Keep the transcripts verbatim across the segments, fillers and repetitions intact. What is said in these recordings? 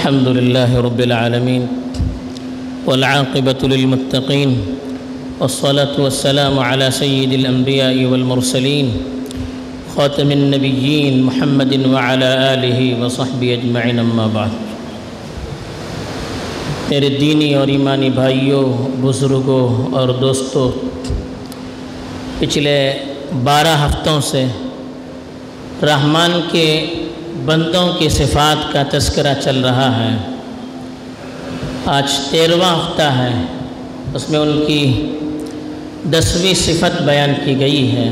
الحمد لله رب العالمين والعاقبة للمتقين والصلاة والسلام على سيد الأنبياء والمرسلين خاتم النبيين محمد وعلى آله وصحبه أجمعين أما بعد. میرے دینی اور ایمانی بھائیوں، بزرگوں اور دوستوں، پچھلے بارہ ہفتوں سے رحمان کے بندوں کی صفات کا تذکرہ چل رہا ہے. آج تیرہواں ہفتہ ہے، اس میں ان کی دسویں صفت بیان کی گئی ہے.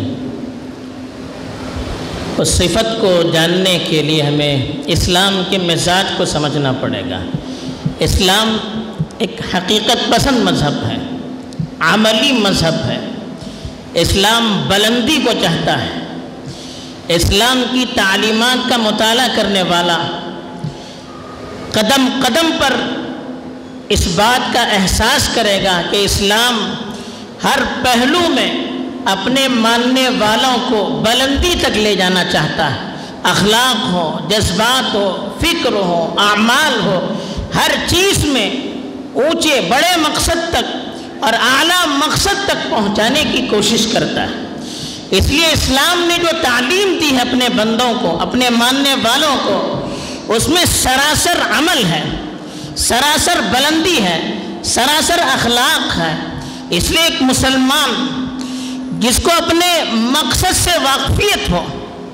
اس صفت کو جاننے کے لیے ہمیں اسلام کے مزاج کو سمجھنا پڑے گا. اسلام ایک حقیقت پسند مذہب ہے، عملی مذہب ہے. اسلام بلندی کو چاہتا ہے. اسلام کی تعلیمات کا مطالعہ کرنے والا قدم قدم پر اس بات کا احساس کرے گا کہ اسلام ہر پہلو میں اپنے ماننے والوں کو بلندی تک لے جانا چاہتا ہے. اخلاق ہو، جذبات ہو، فکر ہو، اعمال ہو، ہر چیز میں اونچے بڑے مقصد تک اور اعلیٰ مقصد تک پہنچانے کی کوشش کرتا ہے. اس لیے اسلام نے جو تعلیم دی ہے اپنے بندوں کو، اپنے ماننے والوں کو، اس میں سراسر عمل ہے، سراسر بلندی ہے، سراسر اخلاق ہے. اس لیے ایک مسلمان جس کو اپنے مقصد سے واقفیت ہو،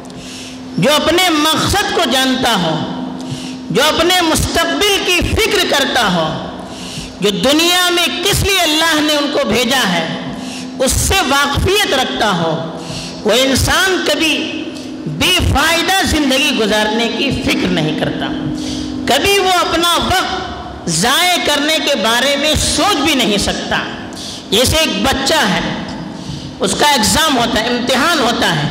جو اپنے مقصد کو جانتا ہو، جو اپنے مستقبل کی فکر کرتا ہو، جو دنیا میں کس لیے اللہ نے ان کو بھیجا ہے اس سے واقفیت رکھتا ہو، وہ انسان کبھی بے فائدہ زندگی گزارنے کی فکر نہیں کرتا. کبھی وہ اپنا وقت ضائع کرنے کے بارے میں سوچ بھی نہیں سکتا. جیسے ایک بچہ ہے، اس کا ایگزام ہوتا ہے، امتحان ہوتا ہے.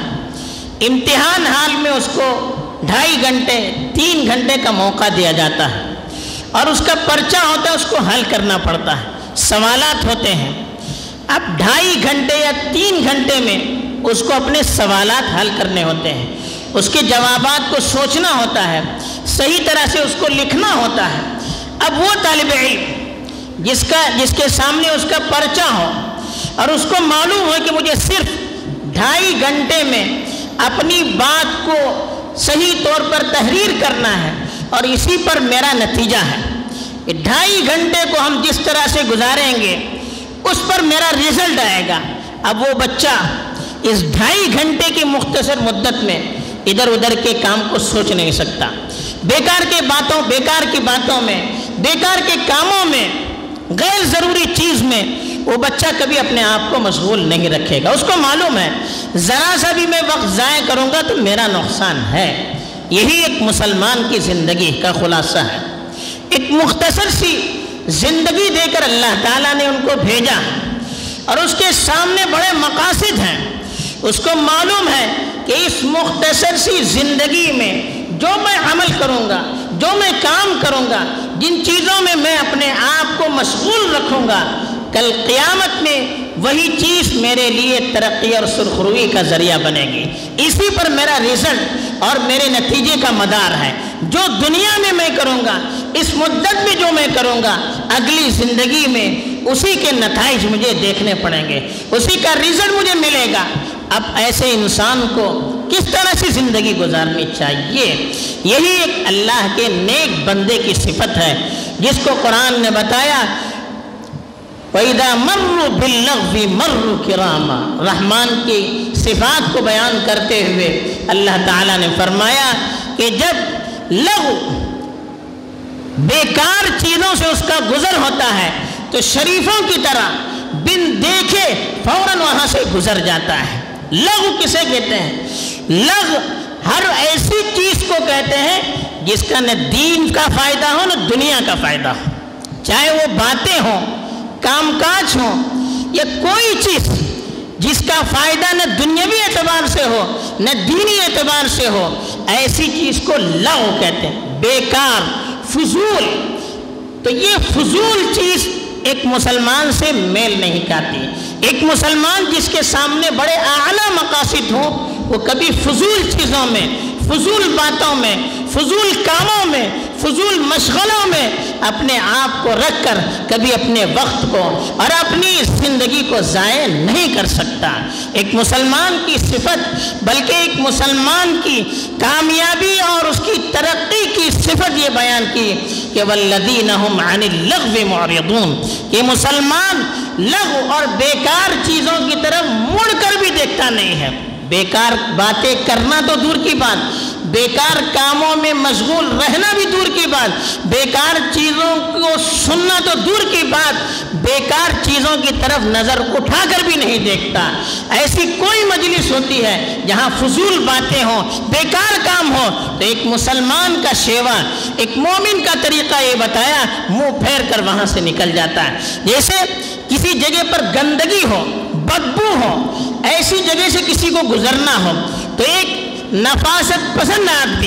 امتحان حال میں اس کو ڈھائی گھنٹے تین گھنٹے کا موقع دیا جاتا ہے اور اس کا پرچہ ہوتا ہے، اس کو حل کرنا پڑتا ہے. سوالات ہوتے ہیں. اب ڈھائی گھنٹے یا تین گھنٹے میں اس کو اپنے سوالات حل کرنے ہوتے ہیں، اس کے جوابات کو سوچنا ہوتا ہے، صحیح طرح سے اس کو لکھنا ہوتا ہے. اب وہ طالب علم جس کا جس کے سامنے اس کا پرچہ ہو اور اس کو معلوم ہو کہ مجھے صرف ڈھائی گھنٹے میں اپنی بات کو صحیح طور پر تحریر کرنا ہے اور اسی پر میرا نتیجہ ہے، ڈھائی گھنٹے کو ہم جس طرح سے گزاریں گے اس پر میرا رزلٹ آئے گا. اب وہ بچہ اس ڈھائی گھنٹے کی مختصر مدت میں ادھر ادھر کے کام کو سوچ نہیں سکتا. بیکار کے باتوں بیکار کی باتوں میں، بیکار کے کاموں میں، غیر ضروری چیز میں وہ بچہ کبھی اپنے آپ کو مشغول نہیں رکھے گا. اس کو معلوم ہے ذرا سا بھی میں وقت ضائع کروں گا تو میرا نقصان ہے. یہی ایک مسلمان کی زندگی کا خلاصہ ہے. ایک مختصر سی زندگی دے کر اللہ تعالیٰ نے ان کو بھیجا اور اس کے سامنے بڑے مقاصد ہیں. اس کو معلوم ہے کہ اس مختصر سی زندگی میں جو میں عمل کروں گا، جو میں کام کروں گا، جن چیزوں میں میں اپنے آپ کو مشغول رکھوں گا، کل قیامت میں وہی چیز میرے لیے ترقی اور سرخروئی کا ذریعہ بنے گی. اسی پر میرا رزلٹ اور میرے نتیجے کا مدار ہے. جو دنیا میں میں کروں گا، اس مدت میں جو میں کروں گا، اگلی زندگی میں اسی کے نتائج مجھے دیکھنے پڑیں گے، اسی کا رزلٹ مجھے ملے گا. اب ایسے انسان کو کس طرح سے زندگی گزارنی چاہیے؟ یہی ایک اللہ کے نیک بندے کی صفت ہے جس کو قرآن نے بتایا وَإِذَا مَرُّوا بِاللَّغْوِ مَرُّوا كِرَامًا. رحمان کی صفات کو بیان کرتے ہوئے اللہ تعالیٰ نے فرمایا کہ جب لغو بیکار چیزوں سے اس کا گزر ہوتا ہے تو شریفوں کی طرح بن دیکھے فوراً وہاں سے گزر جاتا ہے. لغو کسے کہتے ہیں؟ لغو ہر ایسی چیز کو کہتے ہیں جس کا نہ دین کا فائدہ ہو نہ دنیا کا فائدہ ہو. چاہے وہ باتیں ہوں، کام کاج ہوں، یا کوئی چیز جس کا فائدہ نہ دنیاوی اعتبار سے ہو نہ دینی اعتبار سے ہو، ایسی چیز کو لغو کہتے ہیں، بیکار، فضول. تو یہ فضول چیز ایک مسلمان سے میل نہیں کھاتی. ایک مسلمان جس کے سامنے بڑے اعلیٰ مقاصد ہوں وہ کبھی فضول چیزوں میں، فضول باتوں میں، فضول کاموں میں، فضول مشغلوں میں اپنے آپ کو رکھ کر کبھی اپنے وقت کو اور اپنی زندگی کو ضائع نہیں کر سکتا۔ ایک مسلمان کی صفت بلکہ ایک مسلمان کی کامیابی اور اس کی ترقی کی صفت یہ بیان کی کہ والذین هم عن اللغو معرضون، کہ مسلمان لغو اور بیکار چیزوں کی طرف مڑ کر بھی دیکھتا نہیں ہے۔ بیکار باتیں کرنا تو دور کی بات، بیکار کاموں میں مشغول رہنا بھی دور کی بات، بیکار چیزوں کو سننا تو دور کی بات، بیکار چیزوں کی طرف نظر اٹھا کر بھی نہیں دیکھتا۔ ایسی کوئی مجلس ہوتی ہے جہاں فضول باتیں ہوں، بیکار کام ہو، تو ایک مسلمان کا شیوا، ایک مومن کا طریقہ یہ بتایا، منہ پھیر کر وہاں سے نکل جاتا ہے۔ جیسے کسی جگہ پر گندگی ہو، بدبو ہو، ایسی جگہ سے کسی کو گزرنا ہو، تو ایک نفاست پسند آدمی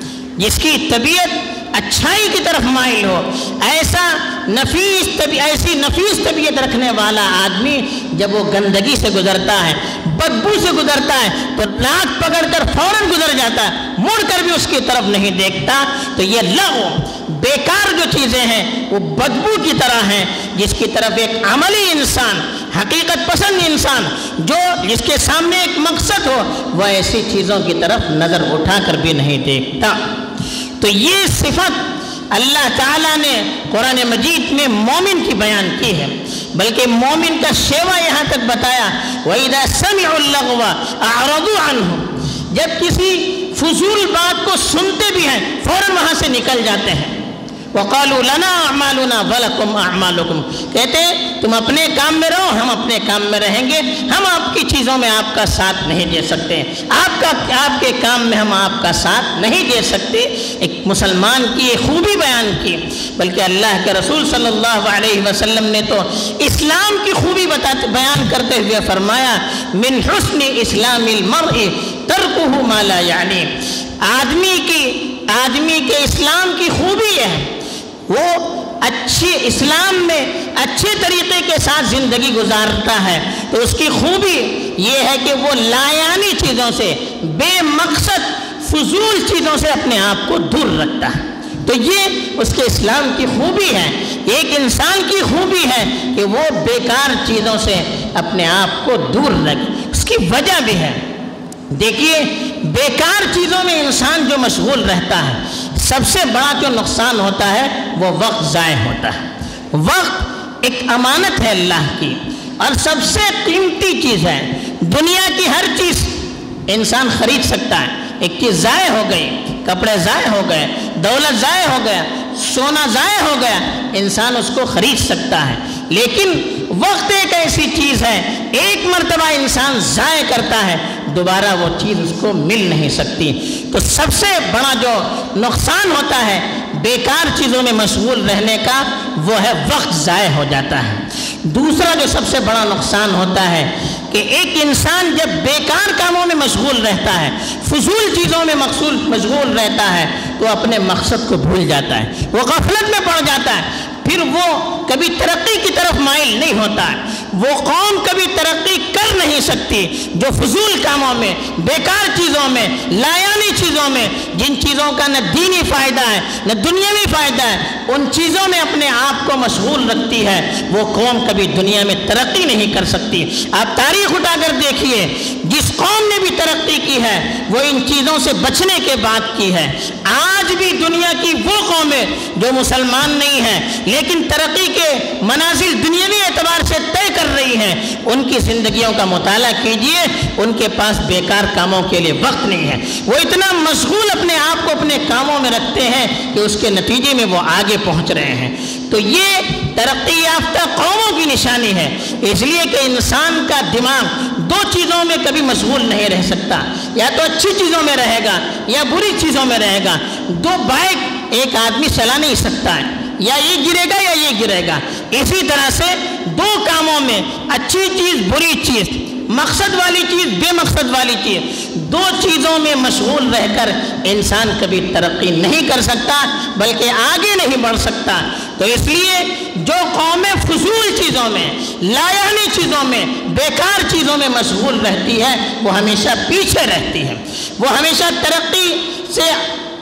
جس کی طبیعت اچھائی کی طرف مائل ہو، ایسا نفیس طبیعت ایسی نفیس طبیعت رکھنے والا آدمی جب وہ گندگی سے گزرتا ہے، بدبو سے گزرتا ہے، تو ناک پکڑ کر فوراً گزر جاتا ہے، مڑ کر بھی اس کی طرف نہیں دیکھتا۔ تو یہ لغو، بیکار جو چیزیں ہیں وہ بدبو کی طرح ہیں، جس کی طرف ایک عملی انسان، حقیقت پسند انسان جو جس کے سامنے ایک مقصد ہو، وہ ایسی چیزوں کی طرف نظر اٹھا کر بھی نہیں دیکھتا۔ تو یہ صفت اللہ تعالیٰ نے قرآن مجید میں مومن کی بیان کی ہے، بلکہ مومن کا شیوا یہاں تک بتایا وَإِذَا سَمِعُوا اللَّغْوَ أَعْرَضُوا عَنْهُ، جب کسی فضول بات کو سنتے بھی ہیں فوراً وہاں سے نکل جاتے ہیں۔ وَقَالُوا لَنَا أَعْمَالُنَا وَلَكُمْ أَعْمَالُكُمْ، کہتے ہیں تم اپنے کام میں رہو، ہم اپنے کام میں رہیں گے، ہم آپ کی چیزوں میں آپ کا ساتھ نہیں دے سکتے، آپ کا آپ کے کام میں ہم آپ کا ساتھ نہیں دے سکتے۔ ایک مسلمان کی یہ خوبی بیان کی، بلکہ اللہ کے رسول صلی اللہ علیہ وسلم نے تو اسلام کی خوبی بتاتے بیان کرتے ہوئے فرمایا من حسن اسلام المرء ترکہ ما لا یعنی، آدمی کی آدمی کے اسلام کی خوبی ہے وہ اچھی اسلام میں اچھے طریقے کے ساتھ زندگی گزارتا ہے، تو اس کی خوبی یہ ہے کہ وہ لایانی چیزوں سے، بے مقصد فضول چیزوں سے اپنے آپ کو دور رکھتا ہے۔ تو یہ اس کے اسلام کی خوبی ہے۔ ایک انسان کی خوبی ہے کہ وہ بیکار چیزوں سے اپنے آپ کو دور رکھے، اس کی وجہ بھی ہے۔ دیکھیے بیکار چیزوں میں انسان جو مشغول رہتا ہے، سب سے بڑا جو نقصان ہوتا ہے وہ وقت ضائع ہوتا ہے۔ وقت ایک امانت ہے اللہ کی اور سب سے قیمتی چیز ہے۔ دنیا کی ہر چیز انسان خرید سکتا ہے، ایک چیز ضائع ہو گئی، کپڑے ضائع ہو گئے، دولت ضائع ہو گیا، سونا ضائع ہو گیا، انسان اس کو خرید سکتا ہے، لیکن وقت ایک ایسی چیز ہے، ایک مرتبہ انسان ضائع کرتا ہے، دوبارہ وہ چیز اس کو مل نہیں سکتی۔ تو سب سے بڑا جو نقصان ہوتا ہے بیکار چیزوں میں مشغول رہنے کا وہ ہے وقت ضائع ہو جاتا ہے۔ دوسرا جو سب سے بڑا نقصان ہوتا ہے کہ ایک انسان جب بیکار کاموں میں مشغول رہتا ہے، فضول چیزوں میں مشغول رہتا ہے، تو اپنے مقصد کو بھول جاتا ہے، وہ غفلت میں پڑ جاتا ہے، پھر وہ کبھی ترقی کی طرف مائل نہیں ہوتا ہے۔ وہ قوم کبھی ترقی کر نہیں سکتی جو فضول کاموں میں، بیکار چیزوں میں، لایانی چیزوں میں، جن چیزوں کا نہ دینی فائدہ ہے نہ دنیاوی فائدہ ہے، ان چیزوں میں اپنے آپ کو مشغول رکھتی ہے، وہ قوم کبھی دنیا میں ترقی نہیں کر سکتی۔ آپ تاریخ اٹھا کر دیکھیے، جس قوم نے بھی ترقی کی ہے وہ ان چیزوں سے بچنے کے بعد کی ہے۔ آج بھی دنیا کی وہ قومیں جو مسلمان نہیں ہیں لیکن ترقی کے منازل دنیاوی اعتبار سے طے کر رہی ہیں، ان کی زندگیوں کا مطالعہ کیجئے، ان کے پاس بیکار کاموں کے لیے وقت نہیں ہے، وہ اتنا مشغول اپنے آپ کو اپنے کاموں میں رکھتے ہیں کہ اس کے نتیجے میں وہ آگے پہنچ رہے ہیں۔ تو یہ ترقی یافتہ قوموں کی نشانی ہے، اس لیے کہ انسان کا دماغ دو چیزوں میں کبھی مشغول نہیں رہ سکتا، یا تو اچھی چیزوں میں رہے گا یا بری چیزوں میں رہے گا۔ دو بائک ایک آدمی چلا نہیں سکتا ہے، یا یہ گرے گا یا یہ گرے گا۔ اسی طرح سے دو کاموں میں، اچھی چیز بری چیز، مقصد والی چیز بے مقصد والی چیز، دو چیزوں میں مشغول رہ کر انسان کبھی ترقی نہیں کر سکتا بلکہ آگے نہیں بڑھ سکتا۔ تو اس لیے جو قومیں فضول چیزوں میں، لایانی چیزوں میں، بیکار چیزوں میں مشغول رہتی ہے وہ ہمیشہ پیچھے رہتی ہے، وہ ہمیشہ ترقی سے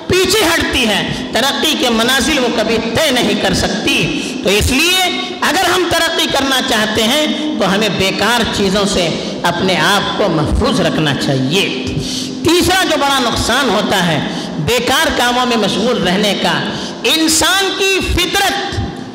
پیچھے ہٹتی ہے، ترقی کے منازل وہ کبھی طے نہیں کر سکتی۔ تو اس لیے اگر ہم ترقی کرنا چاہتے ہیں تو ہمیں بیکار چیزوں سے اپنے آپ کو محفوظ رکھنا چاہیے۔ تیسرا جو بڑا نقصان ہوتا ہے بیکار کاموں میں مشغول رہنے کا، انسان کی فطرت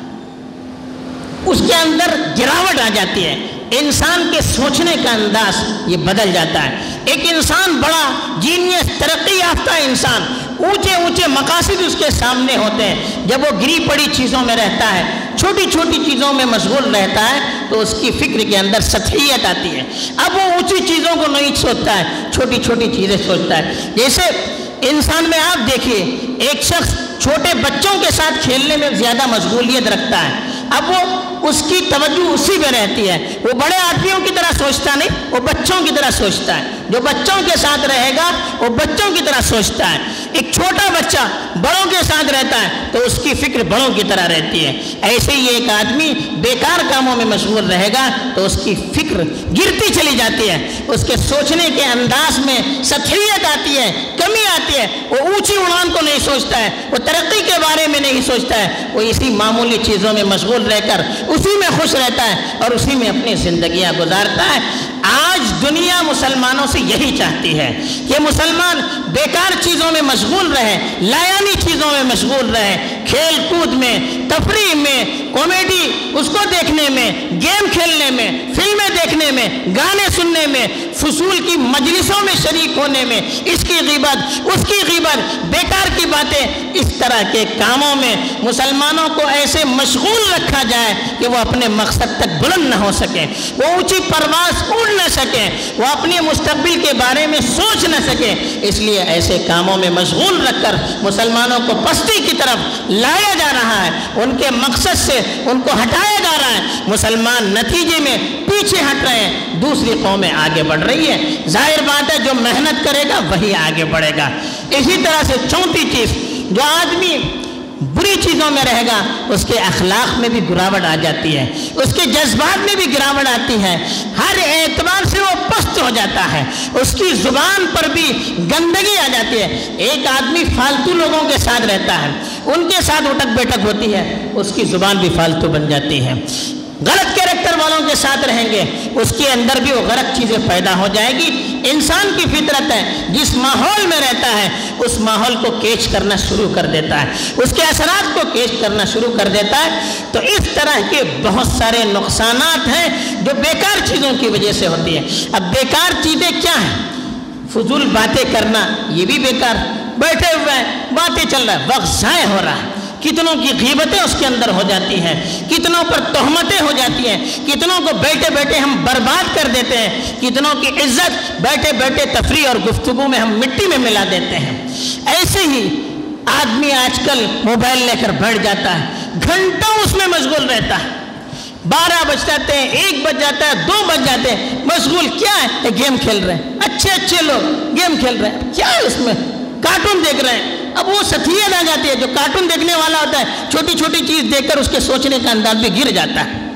اس کے اندر گراوٹ آ جاتی ہے، انسان کے سوچنے کا انداز یہ بدل جاتا ہے۔ ایک انسان بڑا جینیس، ترقی یافتہ انسان، اونچے اونچے مقاصد اس کے سامنے ہوتے ہیں، جب وہ گری پڑی چیزوں میں رہتا ہے، چھوٹی چھوٹی چیزوں میں مشغول رہتا ہے تو اس کی فکر کے اندر سطحیت آتی ہے۔ اب وہ اونچی چیزوں کو نہیں سوچتا ہے، چھوٹی چھوٹی چیزیں سوچتا ہے۔ جیسے انسان میں آپ دیکھیے، ایک شخص چھوٹے بچوں کے ساتھ کھیلنے میں زیادہ مشغولیت رکھتا ہے، اب وہ اس کی توجہ اسی میں رہتی ہے، وہ بڑے آدمیوں کی طرح سوچتا نہیں، وہ بچوں کی طرح سوچتا ہے۔ جو بچوں کے ساتھ رہے گا وہ بچوں کی طرح سوچتا ہے۔ ایک چھوٹا بچہ بڑوں کے ساتھ رہتا ہے تو اس کی فکر بڑوں کی طرح رہتی ہے۔ ایسے ہی ایک آدمی بیکار کاموں میں مشغول رہے گا تو اس کی فکر گرتی چلی جاتی ہے، اس کے سوچنے کے انداز میں سطحیت آتی ہے، کمی آتی ہے، وہ اونچی اڑان کو نہیں سوچتا ہے، وہ ترقی کے بارے میں نہیں سوچتا ہے، وہ اسی معمولی چیزوں میں مشغول رہ کر اسی میں خوش رہتا ہے اور اسی میں اپنی زندگیاں گزارتا ہے۔ آج دنیا مسلمانوں سے یہی چاہتی ہے کہ مسلمان بیکار چیزوں میں مشغول رہے، لایانی چیزوں میں مشغول رہے، کھیل کود میں، تفریح میں، کامیڈی اس کو دیکھنے میں، گیم کھیلنے میں، فلمیں دیکھنے میں، گانے سننے میں، فضول کی مجلسوں میں شریک ہونے میں، اس کی غیبت اس کی غیبت، بیکار کی باتیں، اس طرح کے کاموں میں مسلمانوں کو ایسے مشغول رکھا جائے کہ وہ اپنے مقصد تک بلند نہ ہو سکے، وہ اونچی پرواز اڑ نہ سکے، وہ اپنے مستقبل کے بارے میں سوچ نہ سکے۔ اس لیے ایسے کاموں میں مشغول رکھ کر مسلمانوں کو پستی کی طرف لایا جا رہا ہے، ان کے مقصد سے ان کو ہٹایا جا رہا ہے۔ مسلمان نتیجے میں پیچھے ہٹ رہے ہیں، دوسری قومیں آگے بڑھ رہی ہے۔ ظاہر بات ہے جو محنت کرے گا وہی آگے بڑھے گا۔ اسی طرح سے چوتھی چیز، جو آدمی بری چیزوں میں رہے گا اس کے اخلاق میں بھی گراوٹ آ جاتی ہے، اس کے جذبات میں بھی گراوٹ آتی ہے، ہر اعتبار سے وہ پست ہو جاتا ہے، اس کی زبان پر بھی گندگی آ جاتی ہے۔ ایک آدمی فالتو لوگوں کے ساتھ رہتا ہے، ان کے ساتھ اٹک بیٹھک ہوتی ہے، اس کی زبان بھی فالتو بن جاتی ہے۔ غلط کیریکٹر والوں کے ساتھ رہیں گے اس کے اندر بھی وہ غلط چیزیں پیدا ہو جائے گی۔ انسان کی فطرت ہے، جس ماحول میں رہتا ہے اس ماحول کو کیچ کرنا شروع کر دیتا ہے، اس کے اثرات کو کیچ کرنا شروع کر دیتا ہے۔ تو اس طرح کے بہت سارے نقصانات ہیں جو بیکار چیزوں کی وجہ سے ہوتی ہیں۔ اب بیکار چیزیں کیا ہیں؟ فضول باتیں کرنا یہ بھی بیکار، بیٹھے ہوئے ہیں باتیں چل رہا ہے، وقت ضائع ہو رہا ہے، کتنوں کی غیبتیں اس کے اندر ہو جاتی ہیں، کتنوں پر تہمتیں ہو جاتی ہیں، کتنوں کو بیٹھے بیٹھے ہم برباد کر دیتے ہیں، کتنوں کی عزت بیٹھے بیٹھے تفریح اور گفتگو میں ہم مٹی میں ملا دیتے ہیں۔ ایسے ہی آدمی آج کل موبائل لے کر بیٹھ جاتا ہے، گھنٹوں اس میں مشغول رہتا ہے، بارہ بج جاتے ہیں، ایک بج جاتا ہے، دو بج جاتے ہیں، مشغول کیا ہے؟ گیم کھیل رہے ہیں، اچھے اچھے لوگ گیم کھیل رہے ہیں، کیا ہے اس میں؟ کارٹون دیکھ رہے ہیں۔ اب وہ سطحیت آ جاتی ہے، جو کارٹون دیکھنے والا ہوتا ہے چھوٹی چھوٹی چیز دیکھ کر اس کے سوچنے کا انداز بھی گر جاتا ہے۔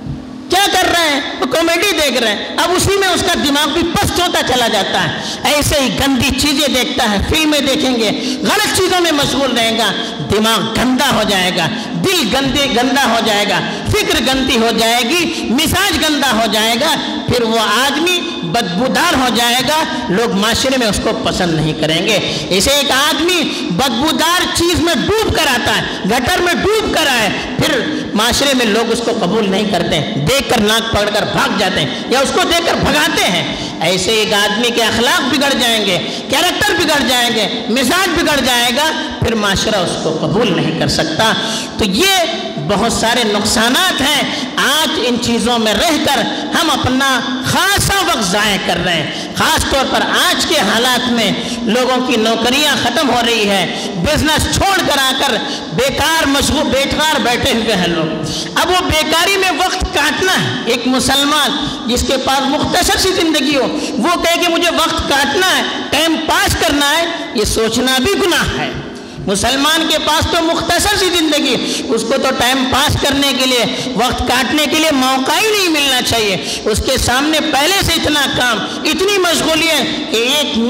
کیا کر رہے ہیں؟ وہ کامیڈی دیکھ رہے ہیں، اب اسی میں اس کا دماغ بھی پست ہوتا چلا جاتا ہے۔ ایسے ہی گندی چیزیں دیکھتا ہے، فلمیں دیکھیں گے، غلط چیزوں میں مشغول رہے گا، دماغ گندا ہو جائے گا، دل گندے گندا ہو جائے گا، فکر گندی ہو جائے گی، مزاج گندا ہو جائے گا، پھر وہ آدمی بدبودار ہو جائے گا، لوگ معاشرے میں اس کو پسند نہیں کریں گے۔ اسے ایک آدمی بدبودار چیز میں ڈوب کر آتا ہے، گٹر میں ڈوب کر آئے، پھر معاشرے میں لوگ اس کو قبول نہیں کرتے، دیکھ کر ناک پکڑ کر بھاگ جاتے ہیں یا اس کو دیکھ کر بھگاتے ہیں۔ ایسے ایک آدمی کے اخلاق بگڑ جائیں گے، کیریکٹر بگڑ جائیں گے، مزاج بگڑ جائے گا، پھر معاشرہ اس کو قبول نہیں کر سکتا۔ تو یہ بہت سارے نقصانات ہیں۔ آج ان چیزوں میں رہ کر ہم اپنا خاصا وقت ضائع کر رہے ہیں، خاص طور پر آج کے حالات میں لوگوں کی نوکریاں ختم ہو رہی ہے، بزنس چھوڑ کر آ کر بیکار مشغول بیکار بیٹھے ہوئے ہیں لوگ۔ اب وہ بیکاری میں وقت کاٹنا ہے، ایک مسلمان جس کے پاس مختصر سی زندگی ہو وہ کہے کہ مجھے وقت کاٹنا ہے، ٹائم پاس کرنا ہے، یہ سوچنا بھی گناہ ہے۔ مسلمان کے پاس تو مختصر سی زندگی، اس کو تو ٹائم پاس کرنے کے لیے، وقت کاٹنے کے لیے موقع ہی نہیں ملنا چاہیے۔ اس کے سامنے پہلے سے اتنا کام، اتنی مشغولیت کہ ایک منٹ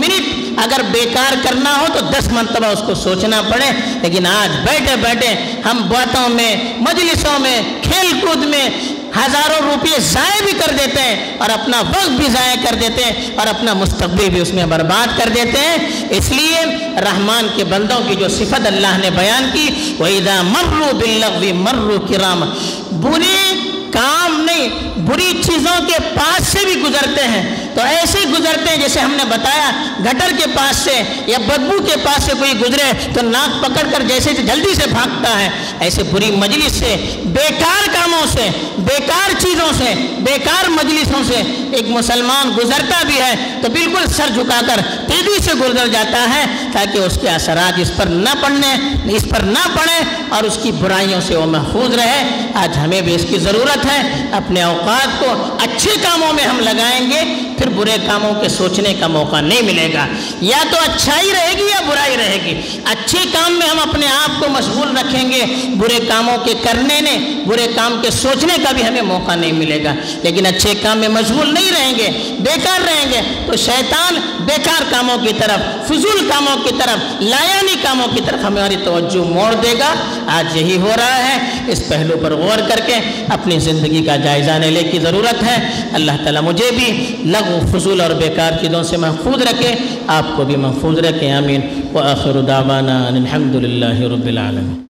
اگر بیکار کرنا ہو تو دس مرتبہ اس کو سوچنا پڑے، لیکن آج بیٹھے بیٹھے ہم باتوں میں، مجلسوں میں، کھیل کود میں ہزاروں روپے ضائع بھی کر دیتے ہیں اور اپنا وقت بھی ضائع کر دیتے ہیں اور اپنا مستقبل بھی اس میں برباد کر دیتے ہیں۔ اس لیے رحمان کے بندوں کی جو صفت اللہ نے بیان کی، وَإِذَا مَرُّوا بِاللَّغْوِ مَرُّوا كِرَامًا، بری کام نہیں، بری چیزوں کے پاس سے بھی گزرتے ہیں تو ایسے گزرتے ہیں جیسے ہم نے بتایا گٹر کے پاس سے یا بدبو کے پاس سے کوئی گزرے تو ناک پکڑ کر جیسے جلدی سے بھاگتا ہے، ایسے بری مجلس سے، بیکار کاموں سے، بیکار چیزوں سے، بیکار مجلسوں سے ایک مسلمان گزرتا بھی ہے تو بالکل سر جھکا کر تیزی سے گزر جاتا ہے تاکہ اس کے اثرات اس پر نہ پڑنے اس پر نہ پڑے اور اس کی برائیوں سے وہ محفوظ رہے۔ آج ہمیں بھی اس کی ضرورت ہے، اپنے اوقات کو اچھے کاموں میں ہم لگائیں گے پھر برے کاموں کے سوچنے کا موقع نہیں ملے گا، یا تو اچھائی رہے گی یا برائی رہے گی۔ اچھے کام میں ہم اپنے آپ کو مشغول رکھیں گے، برے کاموں کے کرنے نے، برے کام کے سوچنے کا بھی ہمیں موقع نہیں ملے گا، لیکن اچھے کام میں مشغول نہیں رہیں گے، بیکار رہیں گے تو شیطان بیکار کاموں کی طرف، فضول کاموں کی طرف، لایانی کاموں کی طرف ہماری توجہ موڑ دے گا۔ آج یہی ہو رہا ہے، اس پہلو پر غور کر کے اپنی زندگی کا جائزہ لینے کی ضرورت ہے۔ اللہ تعالیٰ مجھے بھی لغو، فضول اور بیکار چیزوں سے محفوظ رکھے، آپ کو بھی محفوظ رکھے، آمین۔ وآخر دعوانا ان الحمد للہ رب العالمین۔